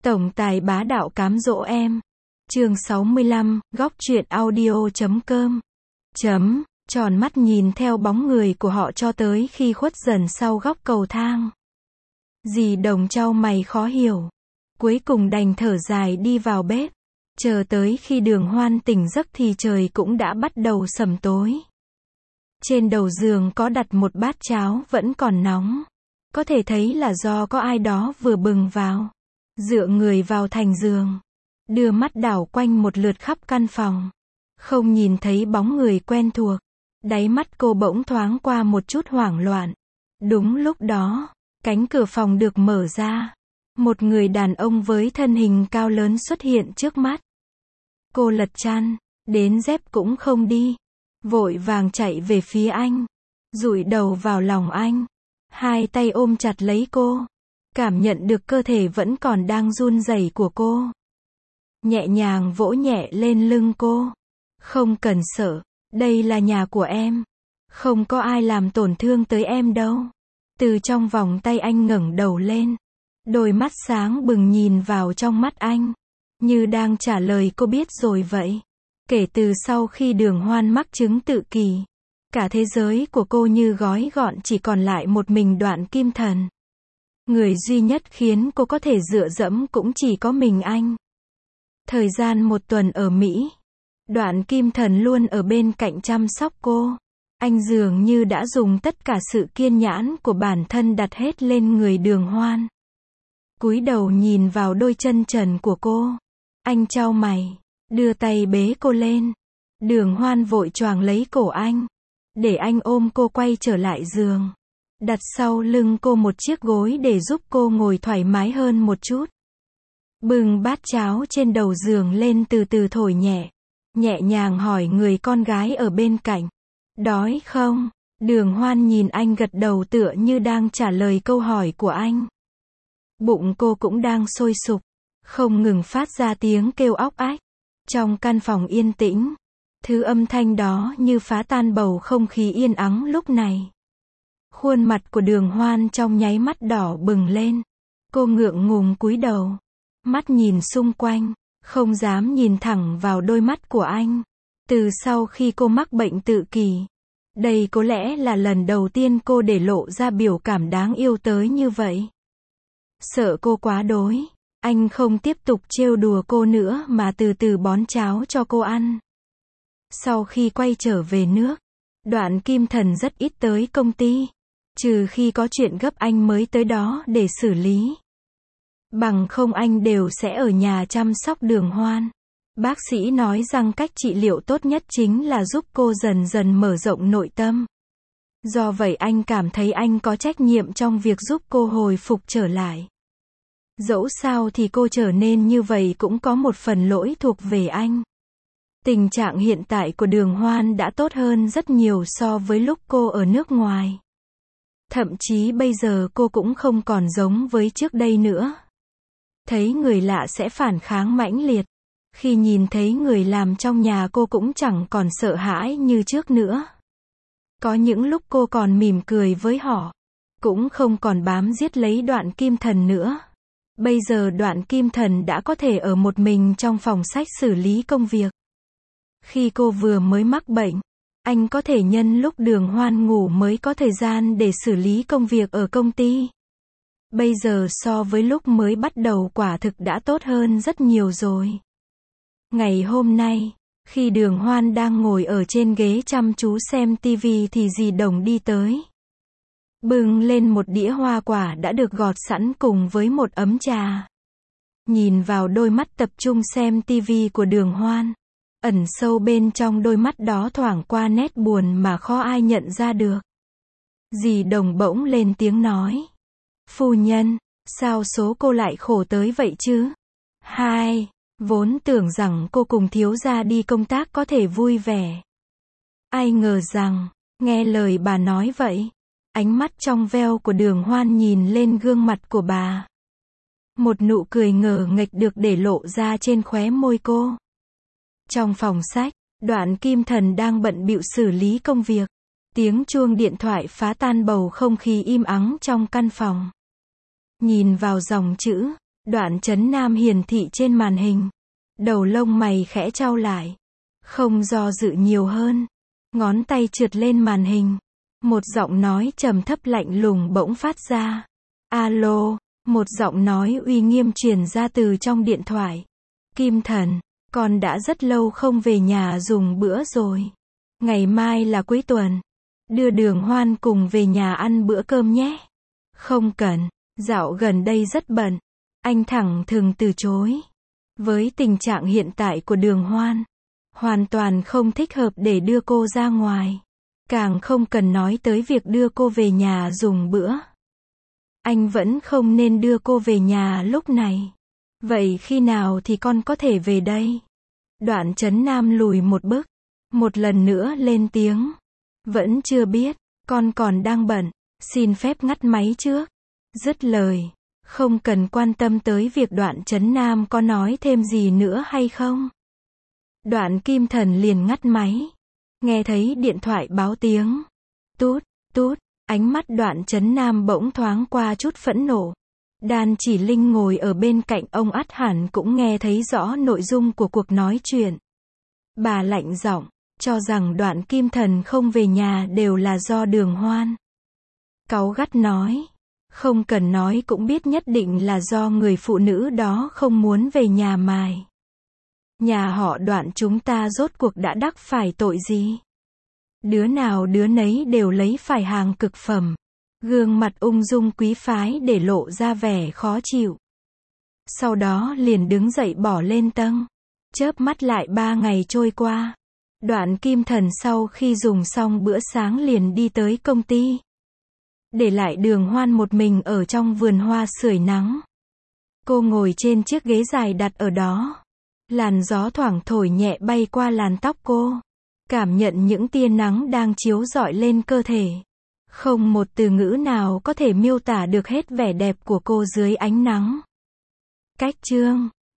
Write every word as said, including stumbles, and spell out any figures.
Tổng tài bá đạo cám dỗ em. Chương sáu mươi lăm, góc truyện audio chấm com. Chấm, tròn mắt nhìn theo bóng người của họ cho tới khi khuất dần sau góc cầu thang. Dì Đồng chau mày khó hiểu. Cuối cùng đành thở dài đi vào bếp. Chờ tới khi Đường Hoan tỉnh giấc thì trời cũng đã bắt đầu sẩm tối. Trên đầu giường có đặt một bát cháo vẫn còn nóng. Có thể thấy là do có ai đó vừa bừng vào. Dựa người vào thành giường. Đưa mắt đảo quanh một lượt khắp căn phòng. Không nhìn thấy bóng người quen thuộc. Đáy mắt cô bỗng thoáng qua một chút hoảng loạn. Đúng lúc đó, cánh cửa phòng được mở ra. Một người đàn ông với thân hình cao lớn xuất hiện trước mắt. Cô lật chăn, đến dép cũng không đi. Vội vàng chạy về phía anh. Dụi đầu vào lòng anh. Hai tay ôm chặt lấy cô. Cảm nhận được cơ thể vẫn còn đang run rẩy của cô. Nhẹ nhàng vỗ nhẹ lên lưng cô. Không cần sợ, đây là nhà của em. Không có ai làm tổn thương tới em đâu. Từ trong vòng tay anh ngẩng đầu lên. Đôi mắt sáng bừng nhìn vào trong mắt anh. Như đang trả lời cô biết rồi vậy. Kể từ sau khi Đường Hoan mắc chứng tự kỷ. Cả thế giới của cô như gói gọn chỉ còn lại một mình Đoạn Kim Thần. Người duy nhất khiến cô có thể dựa dẫm cũng chỉ có mình anh. Thời gian một tuần ở Mỹ. Đoạn Kim Thần luôn ở bên cạnh chăm sóc cô. Anh dường như đã dùng tất cả sự kiên nhẫn của bản thân đặt hết lên người Đường Hoan. Cúi đầu nhìn vào đôi chân trần của cô. Anh chau mày, đưa tay bế cô lên. Đường Hoan vội choàng lấy cổ anh. Để anh ôm cô quay trở lại giường. Đặt sau lưng cô một chiếc gối để giúp cô ngồi thoải mái hơn một chút. Bưng bát cháo trên đầu giường lên từ từ thổi nhẹ. Nhẹ nhàng hỏi người con gái ở bên cạnh. Đói không? Đường Hoan nhìn anh gật đầu tựa như đang trả lời câu hỏi của anh. Bụng cô cũng đang sôi sục. Không ngừng phát ra tiếng kêu óc ách. Trong căn phòng yên tĩnh. Thứ âm thanh đó như phá tan bầu không khí yên ắng lúc này. Khuôn mặt của Đường Hoan trong nháy mắt đỏ bừng lên. Cô ngượng ngùng cúi đầu. Mắt nhìn xung quanh. Không dám nhìn thẳng vào đôi mắt của anh. Từ sau khi cô mắc bệnh tự kỷ. Đây có lẽ là lần đầu tiên cô để lộ ra biểu cảm đáng yêu tới như vậy. Sợ cô quá đối. Anh không tiếp tục trêu đùa cô nữa mà từ từ bón cháo cho cô ăn. Sau khi quay trở về nước. Đoạn Kim Thần rất ít tới công ty. Trừ khi có chuyện gấp anh mới tới đó để xử lý. Bằng không anh đều sẽ ở nhà chăm sóc Đường Hoan. Bác sĩ nói rằng cách trị liệu tốt nhất chính là giúp cô dần dần mở rộng nội tâm. Do vậy anh cảm thấy anh có trách nhiệm trong việc giúp cô hồi phục trở lại. Dẫu sao thì cô trở nên như vậy cũng có một phần lỗi thuộc về anh. Tình trạng hiện tại của Đường Hoan đã tốt hơn rất nhiều so với lúc cô ở nước ngoài. Thậm chí bây giờ cô cũng không còn giống với trước đây nữa. Thấy người lạ sẽ phản kháng mãnh liệt. Khi nhìn thấy người làm trong nhà cô cũng chẳng còn sợ hãi như trước nữa. Có những lúc cô còn mỉm cười với họ. Cũng không còn bám giết lấy Đoạn Kim Thần nữa. Bây giờ Đoạn Kim Thần đã có thể ở một mình trong phòng sách xử lý công việc. Khi cô vừa mới mắc bệnh, anh có thể nhân lúc Đường Hoan ngủ mới có thời gian để xử lý công việc ở công ty. Bây giờ so với lúc mới bắt đầu quả thực đã tốt hơn rất nhiều rồi. Ngày hôm nay, khi Đường Hoan đang ngồi ở trên ghế chăm chú xem tivi thì dì Đồng đi tới. Bưng lên một đĩa hoa quả đã được gọt sẵn cùng với một ấm trà. Nhìn vào đôi mắt tập trung xem tivi của Đường Hoan. Ẩn sâu bên trong đôi mắt đó thoảng qua nét buồn mà khó ai nhận ra được. Dì Đồng bỗng lên tiếng nói. Phu nhân, sao số cô lại khổ tới vậy chứ? Hai, vốn tưởng rằng cô cùng thiếu gia đi công tác có thể vui vẻ. Ai ngờ rằng, nghe lời bà nói vậy. Ánh mắt trong veo của Đường Hoan nhìn lên gương mặt của bà. Một nụ cười ngờ nghệch được để lộ ra trên khóe môi cô. Trong phòng sách, Đoạn Kim Thần đang bận bịu xử lý công việc. Tiếng chuông điện thoại phá tan bầu không khí im ắng trong căn phòng. Nhìn vào dòng chữ, Đoạn Trấn Nam hiển thị trên màn hình. Đầu lông mày khẽ chau lại. Không do dự nhiều hơn. Ngón tay trượt lên màn hình. Một giọng nói trầm thấp lạnh lùng bỗng phát ra. Alo, một giọng nói uy nghiêm truyền ra từ trong điện thoại. Kim Thần, con đã rất lâu không về nhà dùng bữa rồi. Ngày mai là cuối tuần. Đưa Đường Hoan cùng về nhà ăn bữa cơm nhé. Không cần, dạo gần đây rất bận. Anh thẳng thừng từ chối. Với tình trạng hiện tại của Đường Hoan, hoàn toàn không thích hợp để đưa cô ra ngoài. Càng không cần nói tới việc đưa cô về nhà dùng bữa. Anh vẫn không nên đưa cô về nhà lúc này. Vậy khi nào thì con có thể về đây? Đoạn Trấn Nam lùi một bước. Một lần nữa lên tiếng. Vẫn chưa biết, con còn đang bận. Xin phép ngắt máy trước. Dứt lời. Không cần quan tâm tới việc Đoạn Trấn Nam có nói thêm gì nữa hay không. Đoạn Kim Thần liền ngắt máy. Nghe thấy điện thoại báo tiếng. Tút, tút, ánh mắt Đoạn Trấn Nam bỗng thoáng qua chút phẫn nộ. Đan Chỉ Linh ngồi ở bên cạnh ông ắt hẳn cũng nghe thấy rõ nội dung của cuộc nói chuyện. Bà lạnh giọng, cho rằng Đoạn Kim Thần không về nhà đều là do Đường Hoan. Cáu gắt nói. Không cần nói cũng biết nhất định là do người phụ nữ đó không muốn về nhà mài. Nhà họ Đoạn chúng ta rốt cuộc đã đắc phải tội gì? Đứa nào đứa nấy đều lấy phải hàng cực phẩm. Gương mặt ung dung quý phái để lộ ra vẻ khó chịu. Sau đó liền đứng dậy bỏ lên tầng. Chớp mắt lại ba ngày trôi qua. Đoạn Kim Thần sau khi dùng xong bữa sáng liền đi tới công ty. Để lại Đường Hoan một mình ở trong vườn hoa sưởi nắng. Cô ngồi trên chiếc ghế dài đặt ở đó. Làn gió thoảng thổi nhẹ bay qua làn tóc cô. Cảm nhận những tia nắng đang chiếu rọi lên cơ thể. Không một từ ngữ nào có thể miêu tả được hết vẻ đẹp của cô dưới ánh nắng. Cách chương